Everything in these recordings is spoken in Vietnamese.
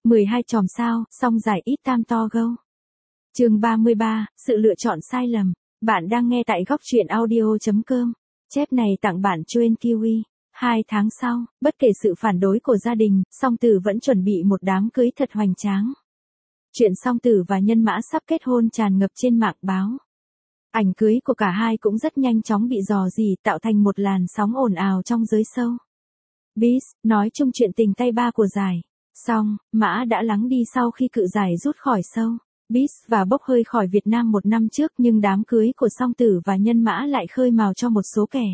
12 chòm sao, song giải ít tam to go. Chương 33, sự lựa chọn sai lầm. Bạn đang nghe tại góc truyện audio.com. Chép này tặng bạn Chuyên Kiwi. 2 tháng sau, bất kể sự phản đối của gia đình, Song Tử vẫn chuẩn bị một đám cưới thật hoành tráng. Chuyện Song Tử và Nhân Mã sắp kết hôn tràn ngập trên mạng báo. Ảnh cưới của cả hai cũng rất nhanh chóng bị rò rỉ, tạo thành một làn sóng ồn ào trong giới show. Biz nói chung chuyện tình tay ba của giải. Xong, Mã đã lắng đi sau khi cự giải rút khỏi show. Biz và bốc hơi khỏi Việt Nam một năm trước, nhưng đám cưới của Song Tử và Nhân Mã lại khơi mào cho một số kẻ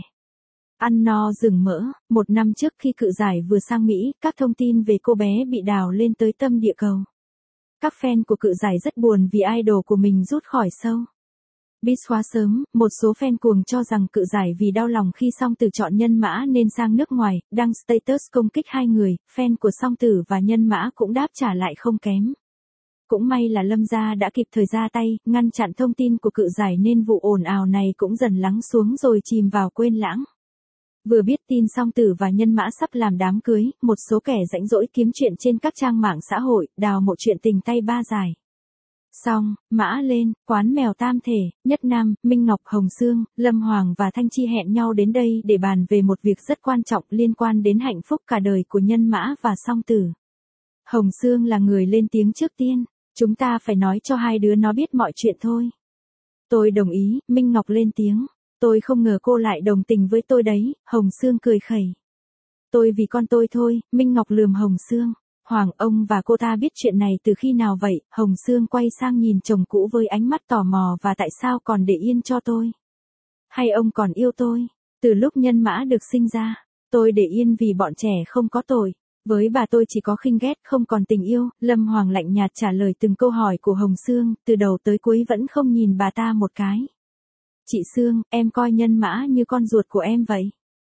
ăn no rừng mỡ. Một năm trước khi cự giải vừa sang Mỹ, các thông tin về cô bé bị đào lên tới tâm địa cầu. Các fan của cự giải rất buồn vì idol của mình rút khỏi show. Biz khóa sớm, một số fan cuồng cho rằng cự giải vì đau lòng khi Song Tử chọn Nhân Mã nên sang nước ngoài, đăng status công kích hai người. Fan của Song Tử và Nhân Mã cũng đáp trả lại không kém. Cũng may là Lâm gia đã kịp thời ra tay, ngăn chặn thông tin của cự giải nên vụ ồn ào này cũng dần lắng xuống rồi chìm vào quên lãng. Vừa biết tin Song Tử và Nhân Mã sắp làm đám cưới, một số kẻ rãnh rỗi kiếm chuyện trên các trang mạng xã hội, đào một chuyện tình tay ba giải. Xong, Mã lên, quán mèo tam thể, Nhất Nam, Minh Ngọc, Hồng Sương, Lâm Hoàng và Thanh Chi hẹn nhau đến đây để bàn về một việc rất quan trọng liên quan đến hạnh phúc cả đời của Nhân Mã và Song Tử. Hồng Sương là người lên tiếng trước tiên. Chúng ta phải nói cho hai đứa nó biết mọi chuyện thôi. Tôi đồng ý, Minh Ngọc lên tiếng. Tôi không ngờ cô lại đồng tình với tôi đấy, Hồng Sương cười khẩy. Tôi vì con tôi thôi, Minh Ngọc lườm Hồng Sương. Hoàng, ông và cô ta biết chuyện này từ khi nào vậy? Hồng Sương quay sang nhìn chồng cũ với ánh mắt tò mò. Và tại sao còn để yên cho tôi? Hay ông còn yêu tôi? Từ lúc Nhân Mã được sinh ra, tôi để yên vì bọn trẻ không có tội. Với bà tôi chỉ có khinh ghét, không còn tình yêu. Lâm Hoàng lạnh nhạt trả lời từng câu hỏi của Hồng Sương, từ đầu tới cuối vẫn không nhìn bà ta một cái. Chị Sương, em coi Nhân Mã như con ruột của em vậy.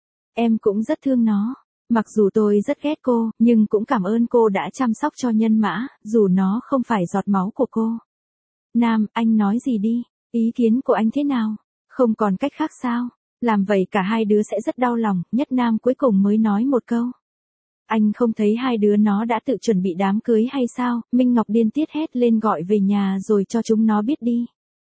Em cũng rất thương nó. Mặc dù tôi rất ghét cô, nhưng cũng cảm ơn cô đã chăm sóc cho Nhân Mã, dù nó không phải giọt máu của cô. Nam, anh nói gì đi? Ý kiến của anh thế nào? Không còn cách khác sao? Làm vậy cả hai đứa sẽ rất đau lòng. Nhất Nam cuối cùng mới nói một câu. Anh không thấy hai đứa nó đã tự chuẩn bị đám cưới hay sao? Minh Ngọc điên tiết hét lên gọi về nhà rồi cho chúng nó biết đi.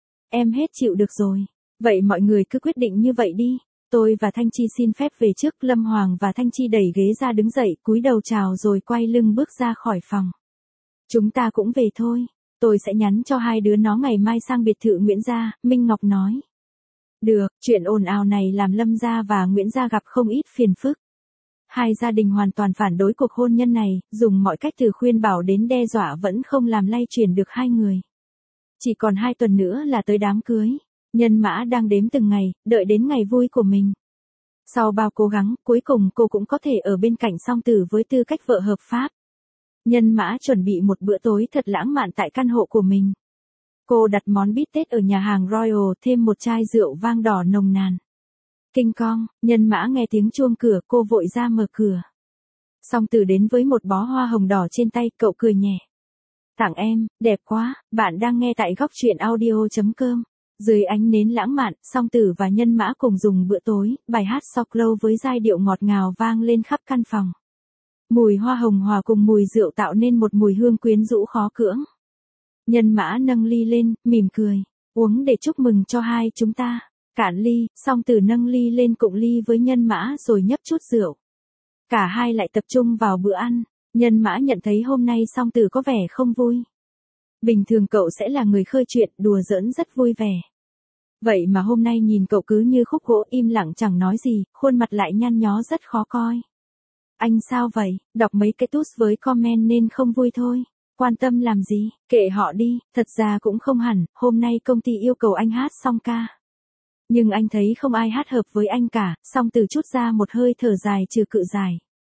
Em hết chịu được rồi. Vậy mọi người cứ quyết định như vậy đi. Tôi và Thanh Chi xin phép về trước. Lâm Hoàng và Thanh Chi đẩy ghế ra đứng dậy, cúi đầu chào rồi quay lưng bước ra khỏi phòng. Chúng ta cũng về thôi. Tôi sẽ nhắn cho hai đứa nó ngày mai sang biệt thự Nguyễn gia, Minh Ngọc nói. Được, chuyện ồn ào này làm Lâm gia và Nguyễn gia gặp không ít phiền phức. Hai gia đình hoàn toàn phản đối cuộc hôn nhân này, dùng mọi cách từ khuyên bảo đến đe dọa vẫn không làm lay chuyển được hai người. Chỉ còn 2 tuần nữa là tới đám cưới. Nhân Mã đang đếm từng ngày, đợi đến ngày vui của mình. Sau bao cố gắng, cuối cùng cô cũng có thể ở bên cạnh Song Tử với tư cách vợ hợp pháp. Nhân Mã chuẩn bị một bữa tối thật lãng mạn tại căn hộ của mình. Cô đặt món bít tết ở nhà hàng Royal, thêm một chai rượu vang đỏ nồng nàn. Kinh Kong, Nhân Mã nghe tiếng chuông cửa, cô vội ra mở cửa. Song Tử đến với một bó hoa hồng đỏ trên tay, cậu cười nhẹ. Tặng em, đẹp quá. Bạn đang nghe tại góc truyện audio.com. Dưới ánh nến lãng mạn, Song Tử và Nhân Mã cùng dùng bữa tối, bài hát So Close với giai điệu ngọt ngào vang lên khắp căn phòng. Mùi hoa hồng hòa cùng mùi rượu tạo nên một mùi hương quyến rũ khó cưỡng. Nhân Mã nâng ly lên, mỉm cười. Uống để chúc mừng cho hai chúng ta. Cạn ly, Song Tử nâng ly lên cụng ly với Nhân Mã rồi nhấp chút rượu. Cả hai lại tập trung vào bữa ăn. Nhân Mã nhận thấy hôm nay Song Tử có vẻ không vui. Bình thường cậu sẽ là người khơi chuyện, đùa giỡn rất vui vẻ. Vậy mà hôm nay nhìn cậu cứ như khúc gỗ im lặng chẳng nói gì, khuôn mặt lại nhăn nhó rất khó coi. Anh sao vậy? Đọc mấy cái tút với comment nên không vui thôi. Quan tâm làm gì? Kệ họ đi, thật ra cũng không hẳn, hôm nay công ty yêu cầu anh hát song ca. Nhưng anh thấy không ai hát hợp với anh cả. Song Tử chút ra một hơi thở dài trừ cự giải.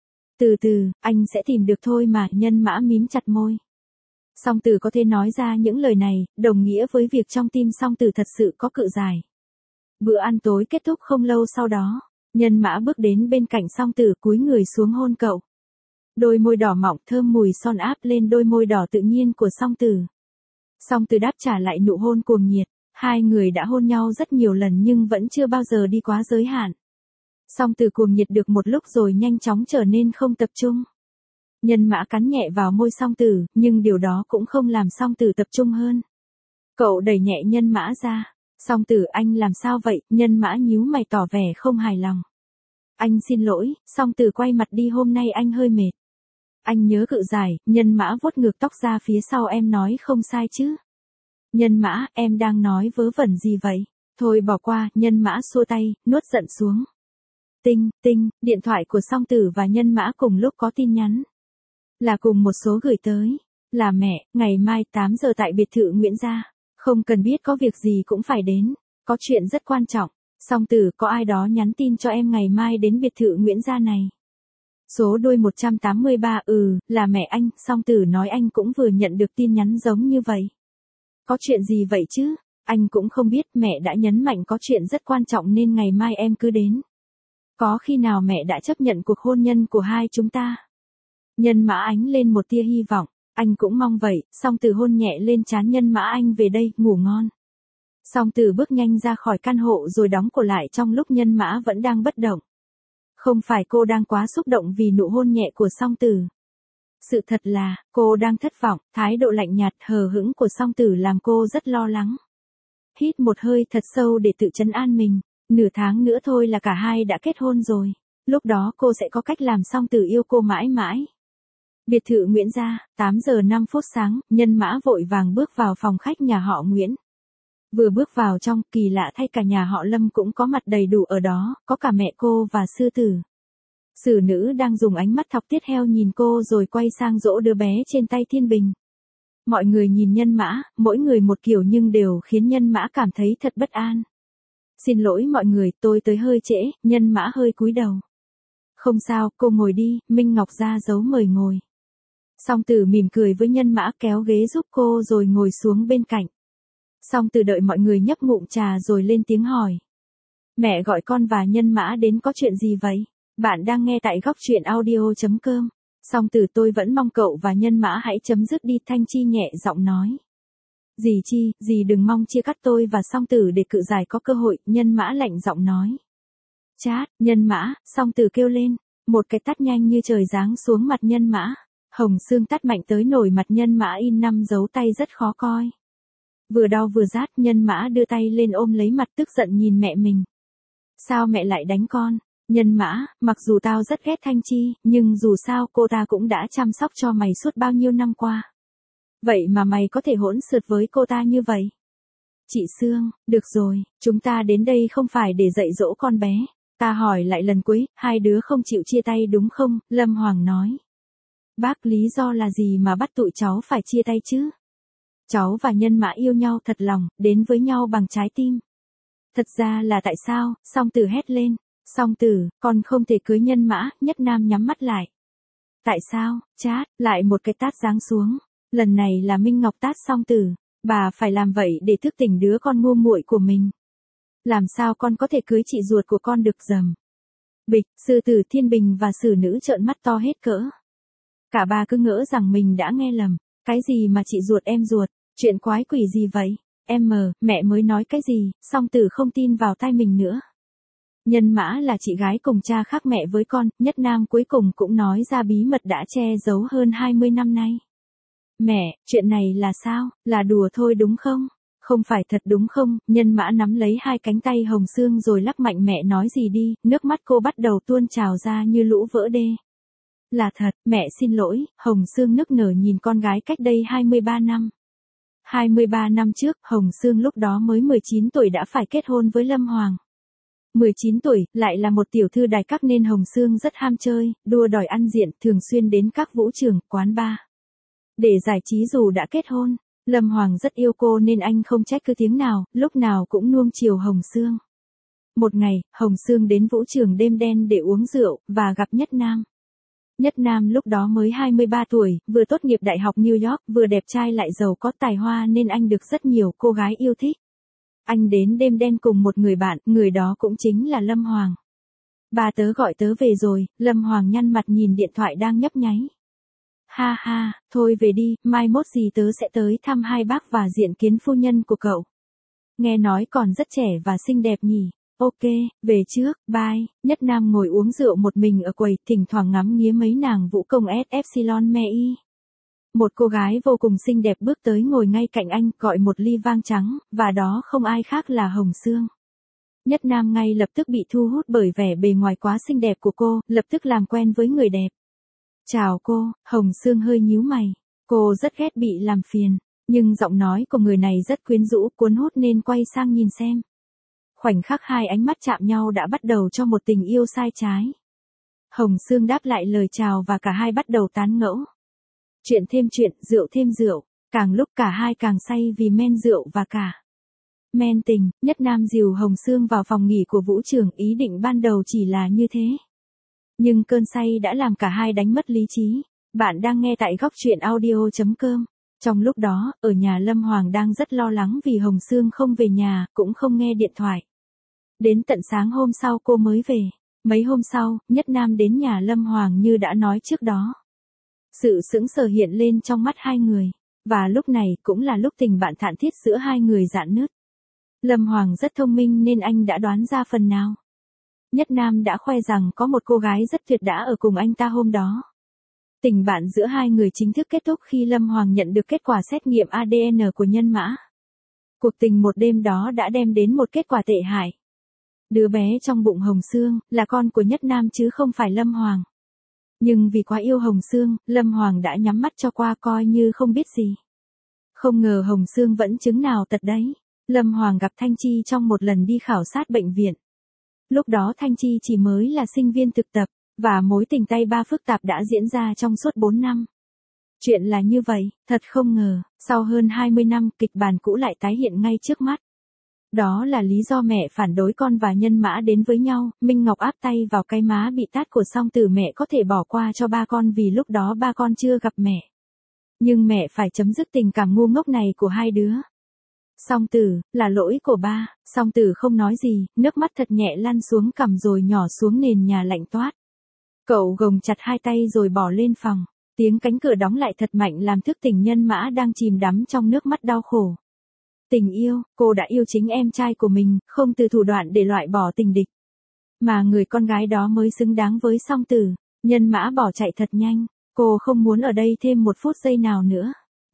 Từ từ, anh sẽ tìm được thôi mà. Nhân Mã mím chặt môi. Song Tử có thể nói ra những lời này, đồng nghĩa với việc trong tim Song Tử thật sự có cự giải. Bữa ăn tối kết thúc không lâu sau đó, Nhân Mã bước đến bên cạnh Song Tử cúi người xuống hôn cậu. Đôi môi đỏ mọng thơm mùi son áp lên đôi môi đỏ tự nhiên của Song Tử. Song Tử đáp trả lại nụ hôn cuồng nhiệt. Hai người đã hôn nhau rất nhiều lần nhưng vẫn chưa bao giờ đi quá giới hạn. Song Tử cuồng nhiệt được một lúc rồi nhanh chóng trở nên không tập trung. Nhân mã cắn nhẹ vào môi song tử, nhưng điều đó cũng không làm song tử tập trung hơn. Cậu đẩy nhẹ nhân mã ra. Song tử, anh làm sao vậy? Nhân mã nhíu mày tỏ vẻ không hài lòng. Anh xin lỗi. Song tử quay mặt đi, hôm nay anh hơi mệt. Anh nhớ cự giải. Nhân mã vuốt ngược tóc ra phía sau, em nói không sai chứ? Nhân mã, em đang nói vớ vẩn gì vậy? Thôi bỏ qua. Nhân mã xua tay, nuốt giận xuống. Tinh, điện thoại của song tử và nhân mã cùng lúc có tin nhắn. Là cùng một số gửi tới. Là mẹ, ngày mai 8 giờ tại biệt thự Nguyễn Gia. Không cần biết, có việc gì cũng phải đến. Có chuyện rất quan trọng. Song tử, có ai đó nhắn tin cho em ngày mai đến biệt thự Nguyễn Gia này. Số đuôi 183, là mẹ anh. Song tử nói anh cũng vừa nhận được tin nhắn giống như vậy. Có chuyện gì vậy chứ? Anh cũng không biết, mẹ đã nhấn mạnh có chuyện rất quan trọng nên ngày mai em cứ đến. Có khi nào mẹ đã chấp nhận cuộc hôn nhân của hai chúng ta? Nhân mã ánh lên một tia hy vọng. Anh cũng mong vậy. Song tử hôn nhẹ lên trán nhân mã, anh về đây, ngủ ngon. Song tử bước nhanh ra khỏi căn hộ rồi đóng cửa lại trong lúc nhân mã vẫn đang bất động. Không phải cô đang quá xúc động vì nụ hôn nhẹ của song tử. Sự thật là, cô đang thất vọng. Thái độ lạnh nhạt hờ hững của song tử làm cô rất lo lắng. Hít một hơi thật sâu để tự trấn an mình. Nửa tháng nữa thôi là cả hai đã kết hôn rồi. Lúc đó cô sẽ có cách làm song tử yêu cô mãi mãi. Biệt thự Nguyễn Gia, 8 giờ 5 phút sáng, nhân mã vội vàng bước vào phòng khách nhà họ Nguyễn. Vừa bước vào trong, kỳ lạ thay cả nhà họ Lâm cũng có mặt đầy đủ ở đó, có cả mẹ cô và sư tử. Sử nữ đang dùng ánh mắt thọc tiết heo nhìn cô rồi quay sang dỗ đứa bé trên tay Thiên Bình. Mọi người nhìn nhân mã, mỗi người một kiểu nhưng đều khiến nhân mã cảm thấy thật bất an. Xin lỗi mọi người, tôi tới hơi trễ. Nhân mã hơi cúi đầu. Không sao, cô ngồi đi. Minh Ngọc ra dấu mời ngồi. Song tử mỉm cười với nhân mã, kéo ghế giúp cô rồi ngồi xuống bên cạnh. Song tử đợi mọi người nhấp ngụm trà rồi lên tiếng hỏi. Mẹ gọi con và nhân mã đến có chuyện gì vậy? Bạn đang nghe tại góc truyện audio.com. Song tử, tôi vẫn mong cậu và nhân mã hãy chấm dứt đi. Thanh Chi nhẹ giọng nói. Dì Chi, dì đừng mong chia cắt tôi và song tử để cự giải có cơ hội. Nhân mã lạnh giọng nói. Chát, nhân mã, song tử kêu lên. Một cái tát nhanh như trời giáng xuống mặt nhân mã. Hồng xương tát mạnh tới nổi mặt nhân mã in 5 dấu tay rất khó coi. Vừa đau vừa rát, nhân mã đưa tay lên ôm lấy mặt, tức giận nhìn mẹ mình. Sao mẹ lại đánh con? Nhân mã, mặc dù tao rất ghét Thanh Chi, nhưng dù sao cô ta cũng đã chăm sóc cho mày suốt bao nhiêu năm qua. Vậy mà mày có thể hỗn xược với cô ta như vậy? Chị Sương, được rồi, chúng ta đến đây không phải để dạy dỗ con bé. Ta hỏi lại lần cuối, hai đứa không chịu chia tay đúng không? Lâm Hoàng nói. Bác, lý do là gì mà bắt tụi cháu phải chia tay chứ? Cháu và nhân mã yêu nhau thật lòng, đến với nhau bằng trái tim. Thật ra là tại sao? Song tử hét lên. Song tử, con không thể cưới nhân mã. Nhất Nam nhắm mắt lại. Tại sao? Chát, lại một cái tát giáng xuống. Lần này là Minh Ngọc tát song tử. Bà phải làm vậy để thức tỉnh đứa con ngu muội của mình. Làm sao con có thể cưới chị ruột của con được? Dầm. Bịch, sư tử, Thiên Bình và sử nữ trợn mắt to hết cỡ. Cả ba cứ ngỡ rằng mình đã nghe lầm. Cái gì mà chị ruột em ruột? Chuyện quái quỷ gì vậy? Mẹ mới nói cái gì? Song tử không tin vào tai mình nữa. Nhân mã là chị gái cùng cha khác mẹ với con. Nhất Nam cuối cùng cũng nói ra bí mật đã che giấu hơn 20 năm nay. Mẹ, chuyện này là sao? Là đùa thôi đúng không? Không phải thật đúng không? Nhân mã nắm lấy hai cánh tay Hồng Xương rồi lắc mạnh. Mẹ nói gì đi? Nước mắt cô bắt đầu tuôn trào ra như lũ vỡ đê. Là thật, mẹ xin lỗi. Hồng Xương nức nở nhìn con gái cách đây 23 năm. 23 năm trước, Hồng Xương lúc đó mới 19 tuổi đã phải kết hôn với Lâm Hoàng. 19 tuổi, lại là một tiểu thư đài các nên Hồng Xương rất ham chơi, đua đòi ăn diện, thường xuyên đến các vũ trường, quán bar. Để giải trí dù đã kết hôn, Lâm Hoàng rất yêu cô nên anh không trách cứ tiếng nào, lúc nào cũng nuông chiều Hồng Xương. Một ngày, Hồng Xương đến vũ trường đêm đen để uống rượu, và gặp Nhất Nam. Nhất Nam lúc đó mới 23 tuổi, vừa tốt nghiệp Đại học New York, vừa đẹp trai lại giàu có tài hoa nên anh được rất nhiều cô gái yêu thích. Anh đến đêm đen cùng một người bạn, người đó cũng chính là Lâm Hoàng. Bà tớ gọi tớ về rồi. Lâm Hoàng nhăn mặt nhìn điện thoại đang nhấp nháy. Ha ha, thôi về đi, mai mốt gì tớ sẽ tới thăm hai bác và diện kiến phu nhân của cậu. Nghe nói còn rất trẻ và xinh đẹp nhỉ. Ok, về trước, bye. Nhất Nam ngồi uống rượu một mình ở quầy, thỉnh thoảng ngắm nghía mấy nàng vũ công S Epsilon Mei. Một cô gái vô cùng xinh đẹp bước tới ngồi ngay cạnh anh, gọi một ly vang trắng, và đó không ai khác là Hồng Sương. Nhất Nam ngay lập tức bị thu hút bởi vẻ bề ngoài quá xinh đẹp của cô, lập tức làm quen với người đẹp. Chào cô, Hồng Sương hơi nhíu mày. Cô rất ghét bị làm phiền, nhưng giọng nói của người này rất quyến rũ, cuốn hút nên quay sang nhìn xem. Khoảnh khắc hai ánh mắt chạm nhau đã bắt đầu cho một tình yêu sai trái. Hồng Sương đáp lại lời chào và cả hai bắt đầu tán gẫu. Chuyện thêm chuyện, rượu thêm rượu, càng lúc cả hai càng say vì men rượu và cả men tình. Nhất Nam dìu Hồng Sương vào phòng nghỉ của Vũ Trường, ý định ban đầu chỉ là như thế. Nhưng cơn say đã làm cả hai đánh mất lý trí. Bạn đang nghe tại góc truyện audio.com. Trong lúc đó, ở nhà Lâm Hoàng đang rất lo lắng vì Hồng Sương không về nhà, cũng không nghe điện thoại. Đến tận sáng hôm sau cô mới về. Mấy hôm sau, Nhất Nam đến nhà Lâm Hoàng như đã nói trước đó. Sự sững sờ hiện lên trong mắt hai người. Và lúc này cũng là lúc tình bạn thạn thiết giữa hai người rạn nứt. Lâm Hoàng rất thông minh nên anh đã đoán ra phần nào. Nhất Nam đã khoe rằng có một cô gái rất tuyệt đã ở cùng anh ta hôm đó. Tình bạn giữa hai người chính thức kết thúc khi Lâm Hoàng nhận được kết quả xét nghiệm ADN của nhân mã. Cuộc tình một đêm đó đã đem đến một kết quả tệ hại. Đứa bé trong bụng Hồng Sương là con của Nhất Nam chứ không phải Lâm Hoàng. Nhưng vì quá yêu Hồng Sương, Lâm Hoàng đã nhắm mắt cho qua coi như không biết gì. Không ngờ Hồng Sương vẫn chứng nào tật đấy. Lâm Hoàng gặp Thanh Chi trong một lần đi khảo sát bệnh viện. Lúc đó Thanh Chi chỉ mới là sinh viên thực tập, và mối tình tay ba phức tạp đã diễn ra trong suốt 4 năm. Chuyện là như vậy, thật không ngờ, sau hơn 20 năm kịch bản cũ lại tái hiện ngay trước mắt. Đó là lý do mẹ phản đối con và Nhân Mã đến với nhau, Minh Ngọc áp tay vào cái má bị tát của Song Tử, mẹ có thể bỏ qua cho ba con vì lúc đó ba con chưa gặp mẹ. Nhưng mẹ phải chấm dứt tình cảm ngu ngốc này của hai đứa. Song Tử, là lỗi của ba. Song Tử không nói gì, nước mắt thật nhẹ lăn xuống cằm rồi nhỏ xuống nền nhà lạnh toát. Cậu gồng chặt hai tay rồi bỏ lên phòng. Tiếng cánh cửa đóng lại thật mạnh làm thức tỉnh Nhân Mã đang chìm đắm trong nước mắt đau khổ. Tình yêu, cô đã yêu chính em trai của mình, không từ thủ đoạn để loại bỏ tình địch. Mà người con gái đó mới xứng đáng với Song Tử. Nhân Mã bỏ chạy thật nhanh, cô không muốn ở đây thêm một phút giây nào nữa.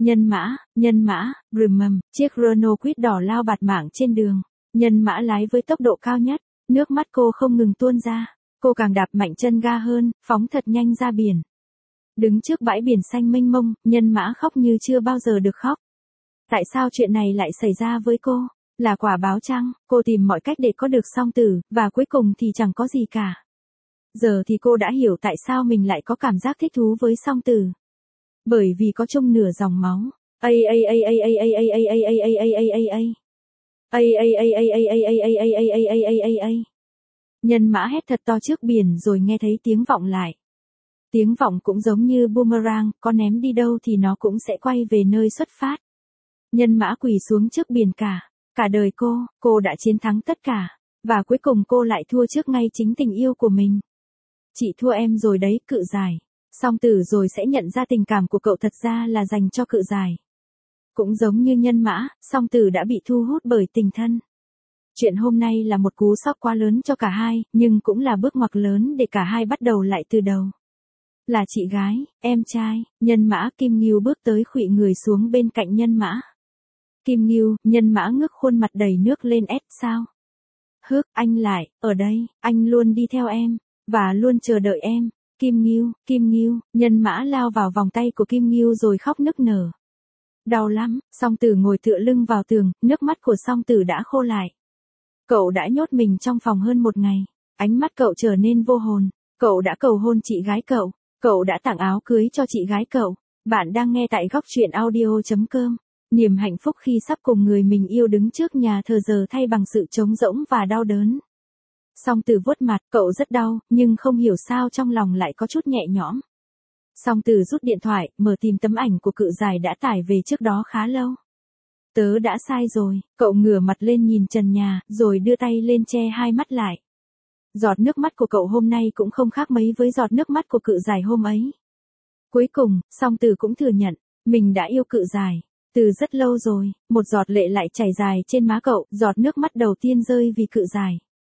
Nhân Mã, rùm, chiếc Renault Kwid đỏ lao bạt mạng trên đường. Nhân Mã lái với tốc độ cao nhất, nước mắt cô không ngừng tuôn ra. Cô càng đạp mạnh chân ga hơn, phóng thật nhanh ra biển. Đứng trước bãi biển xanh mênh mông, Nhân Mã khóc như chưa bao giờ được khóc. Tại sao chuyện này lại xảy ra với cô? Là quả báo chăng? Cô tìm mọi cách để có được Song Tử, và cuối cùng thì chẳng có gì cả. Giờ thì cô đã hiểu tại sao mình lại có cảm giác thích thú với Song Tử. Bởi vì có chung nửa dòng máu. Nhân Mã hét thật to trước biển rồi nghe thấy tiếng vọng lại. Tiếng vọng cũng giống như boomerang, có ném đi đâu thì nó cũng sẽ quay về nơi xuất phát. Nhân Mã quỳ xuống trước biển cả đời cô đã chiến thắng tất cả, và cuối cùng cô lại thua trước ngay chính tình yêu của mình. Chị thua em rồi đấy, Cự Giải. Song Tử rồi sẽ nhận ra tình cảm của cậu thật ra là dành cho Cự Giải. Cũng giống như Nhân Mã, Song Tử đã bị thu hút bởi tình thân. Chuyện hôm nay là một cú sốc quá lớn cho cả hai, nhưng cũng là bước ngoặt lớn để cả hai bắt đầu lại từ đầu. Là chị gái, em trai, Nhân Mã. Kim Ngưu bước tới khuỵu người xuống bên cạnh Nhân Mã. Kim Ngưu, Nhân Mã ngước khuôn mặt đầy nước lên. Sao? Anh lại, ở đây, anh luôn đi theo em, và luôn chờ đợi em. Kim Ngưu, Nhân Mã lao vào vòng tay của Kim Ngưu rồi khóc nức nở. Đau lắm. Song Tử ngồi tựa lưng vào tường, nước mắt của Song Tử đã khô lại. Cậu đã nhốt mình trong phòng hơn một ngày. Ánh mắt cậu trở nên vô hồn. Cậu đã cầu hôn chị gái cậu. Cậu đã tặng áo cưới cho chị gái cậu. Bạn đang nghe tại góc truyện audio.com. Niềm hạnh phúc khi sắp cùng người mình yêu đứng trước nhà thờ giờ thay bằng sự trống rỗng và đau đớn. Song Tử vuốt mặt, cậu rất đau, nhưng không hiểu sao trong lòng lại có chút nhẹ nhõm. Song Tử rút điện thoại, mở tìm tấm ảnh của Cự Giải đã tải về trước đó khá lâu. Tớ đã sai rồi, cậu ngửa mặt lên nhìn trần nhà, rồi đưa tay lên che hai mắt lại. Giọt nước mắt của cậu hôm nay cũng không khác mấy với giọt nước mắt của Cự Giải hôm ấy. Cuối cùng, Song Tử cũng thừa nhận, mình đã yêu Cự Giải. Từ rất lâu rồi, một giọt lệ lại chảy dài trên má cậu, giọt nước mắt đầu tiên rơi vì Cự Giải.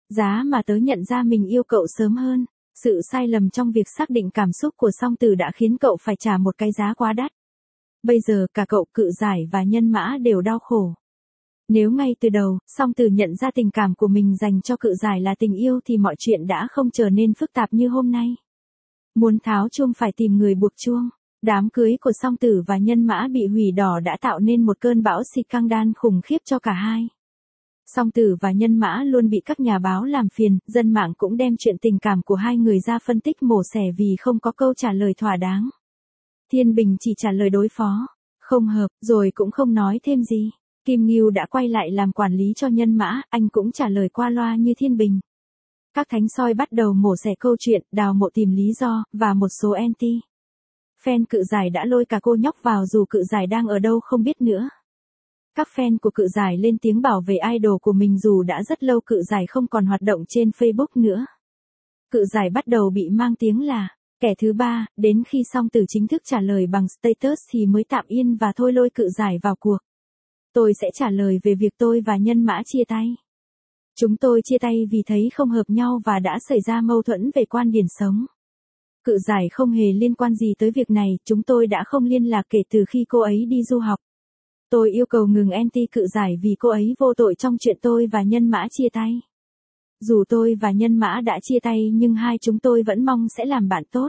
Giá mà tớ nhận ra mình yêu cậu sớm hơn. Sự sai lầm trong việc xác định cảm xúc của song tử đã khiến cậu phải trả một cái giá quá đắt. Bây giờ cả cậu, Cự Giải và Nhân Mã đều đau khổ. Nếu ngay từ đầu, song tử nhận ra tình cảm của mình dành cho Cự Giải là tình yêu thì mọi chuyện đã không trở nên phức tạp như hôm nay. Muốn tháo chuông phải tìm người buộc chuông. Đám cưới của song tử và Nhân Mã bị hủy đỏ đã tạo nên một cơn bão scandal khủng khiếp cho cả hai. Song tử và Nhân Mã luôn bị các nhà báo làm phiền, dân mạng cũng đem chuyện tình cảm của hai người ra phân tích mổ xẻ vì không có câu trả lời thỏa đáng. Thiên Bình chỉ trả lời đối phó, không hợp, rồi cũng không nói thêm gì. Kim Ngưu đã quay lại làm quản lý cho Nhân Mã, anh cũng trả lời qua loa như Thiên Bình. Các thánh soi bắt đầu mổ xẻ câu chuyện, đào mộ tìm lý do, và một số anti fan Cự Giải đã lôi cả cô nhóc vào dù Cự Giải đang ở đâu không biết nữa. Các fan của Cự Giải lên tiếng bảo vệ idol của mình dù đã rất lâu Cự Giải không còn hoạt động trên Facebook nữa. Cự Giải bắt đầu bị mang tiếng là kẻ thứ ba, đến khi song tử chính thức trả lời bằng status thì mới tạm yên và thôi lôi Cự Giải vào cuộc. Tôi sẽ trả lời về việc tôi và Nhân Mã chia tay. Chúng tôi chia tay vì thấy không hợp nhau và đã xảy ra mâu thuẫn về quan điểm sống. Cự Giải không hề liên quan gì tới việc này, chúng tôi đã không liên lạc kể từ khi cô ấy đi du học. Tôi yêu cầu ngừng anti Cự Giải vì cô ấy vô tội trong chuyện tôi và Nhân Mã chia tay. Dù tôi và Nhân Mã đã chia tay nhưng hai chúng tôi vẫn mong sẽ làm bạn tốt.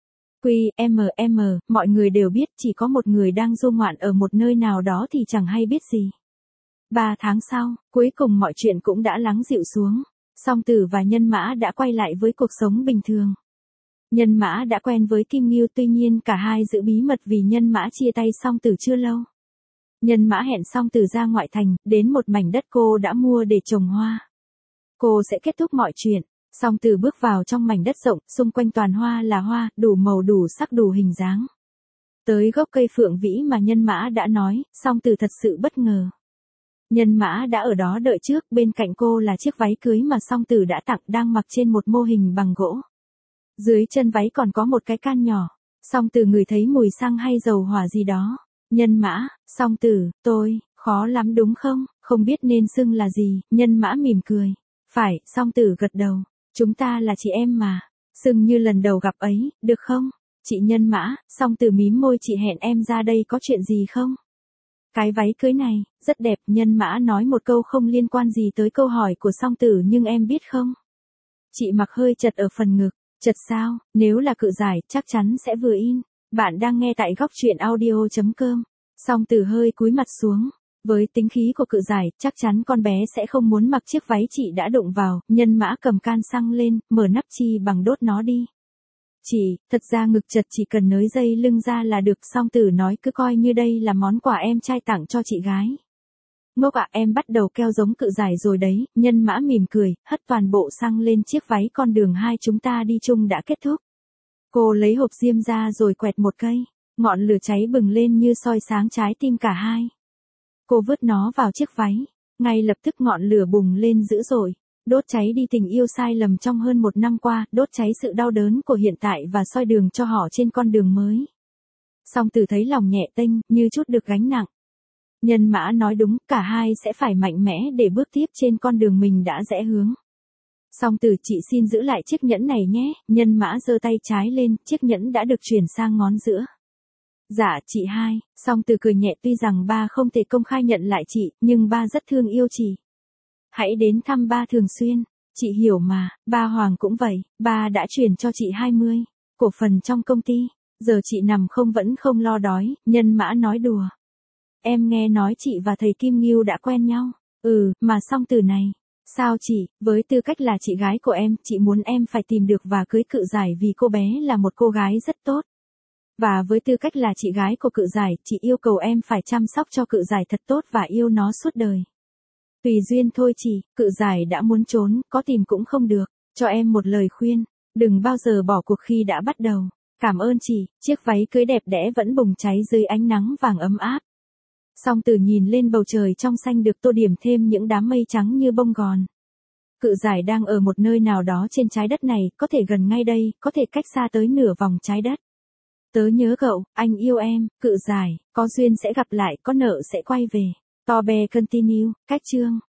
Mọi người đều biết chỉ có một người đang du ngoạn ở một nơi nào đó thì chẳng hay biết gì. 3 tháng sau, cuối cùng mọi chuyện cũng đã lắng dịu xuống. Song tử và Nhân Mã đã quay lại với cuộc sống bình thường. Nhân Mã đã quen với Kim Ngưu, tuy nhiên cả hai giữ bí mật vì Nhân Mã chia tay song tử chưa lâu. Nhân Mã hẹn song tử ra ngoại thành, đến một mảnh đất cô đã mua để trồng hoa. Cô sẽ kết thúc mọi chuyện. Song tử bước vào trong mảnh đất rộng, xung quanh toàn hoa là hoa, đủ màu đủ sắc đủ hình dáng. Tới gốc cây phượng vĩ mà Nhân Mã đã nói, song tử thật sự bất ngờ. Nhân Mã đã ở đó đợi trước, bên cạnh cô là chiếc váy cưới mà song tử đã tặng đang mặc trên một mô hình bằng gỗ. Dưới chân váy còn có một cái can nhỏ. Song tử ngửi thấy mùi xăng hay dầu hỏa gì đó. Nhân Mã, song tử, tôi, khó lắm đúng không? Không biết nên xưng là gì. Nhân Mã mỉm cười. Phải, song tử gật đầu. Chúng ta là chị em mà. Xưng như lần đầu gặp ấy, được không? Chị Nhân Mã, song tử mím môi, chị hẹn em ra đây có chuyện gì không? Cái váy cưới này, rất đẹp. Nhân Mã nói một câu không liên quan gì tới câu hỏi của song tử nhưng em biết không? Chị mặc hơi chật ở phần ngực. Chật sao? Nếu là Cự Giải, chắc chắn sẽ vừa in. Bạn đang nghe tại góc truyện audio.com. Song tử hơi cúi mặt xuống. Với tính khí của Cự Giải, chắc chắn con bé sẽ không muốn mặc chiếc váy chị đã đụng vào. Nhân Mã cầm can xăng lên, mở nắp chi bằng đốt nó đi. Chị, thật ra ngực chật chỉ cần nới dây lưng ra là được. Song tử nói cứ coi như đây là món quà em trai tặng cho chị gái. Ngốc ạ, em bắt đầu keo giống Cự Giải rồi đấy. Nhân Mã mỉm cười, hất toàn bộ xăng lên chiếc váy. Con đường hai chúng ta đi chung đã kết thúc. Cô lấy hộp diêm ra rồi quẹt một cây. Ngọn lửa cháy bừng lên như soi sáng trái tim cả hai. Cô vứt nó vào chiếc váy. Ngay lập tức ngọn lửa bùng lên dữ dội. Đốt cháy đi tình yêu sai lầm trong hơn 1 năm qua, đốt cháy sự đau đớn của hiện tại và soi đường cho họ trên con đường mới. Song tử thấy lòng nhẹ tênh, như chút được gánh nặng. Nhân Mã nói đúng, cả hai sẽ phải mạnh mẽ để bước tiếp trên con đường mình đã rẽ hướng. Song tử, chị xin giữ lại chiếc nhẫn này nhé. Nhân Mã giơ tay trái lên, chiếc nhẫn đã được chuyển sang ngón giữa. Dạ chị hai. Song tử cười nhẹ, tuy rằng ba không thể công khai nhận lại chị, nhưng ba rất thương yêu chị. Hãy đến thăm ba thường xuyên. Chị hiểu mà, ba Hoàng cũng vậy, ba đã chuyển cho chị 20 cổ phần trong công ty. Giờ chị nằm không vẫn không lo đói. Nhân Mã nói đùa. Em nghe nói chị và thầy Kim Ngưu đã quen nhau. Mà song tử này. Sao chị, với tư cách là chị gái của em, chị muốn em phải tìm được và cưới Cự Giải vì cô bé là một cô gái rất tốt. Và với tư cách là chị gái của Cự Giải, chị yêu cầu em phải chăm sóc cho Cự Giải thật tốt và yêu nó suốt đời. Tùy duyên thôi chị, Cự Giải đã muốn trốn, có tìm cũng không được. Cho em một lời khuyên, đừng bao giờ bỏ cuộc khi đã bắt đầu. Cảm ơn chị. Chiếc váy cưới đẹp đẽ vẫn bùng cháy dưới ánh nắng vàng ấm áp. Song tử nhìn lên bầu trời trong xanh được tô điểm thêm những đám mây trắng như bông gòn. Cự Giải đang ở một nơi nào đó trên trái đất này, có thể gần ngay đây, có thể cách xa tới nửa vòng trái đất. Tớ nhớ cậu, anh yêu em. Cự Giải, có duyên sẽ gặp lại, có nợ sẽ quay về. To be continue, cách chương.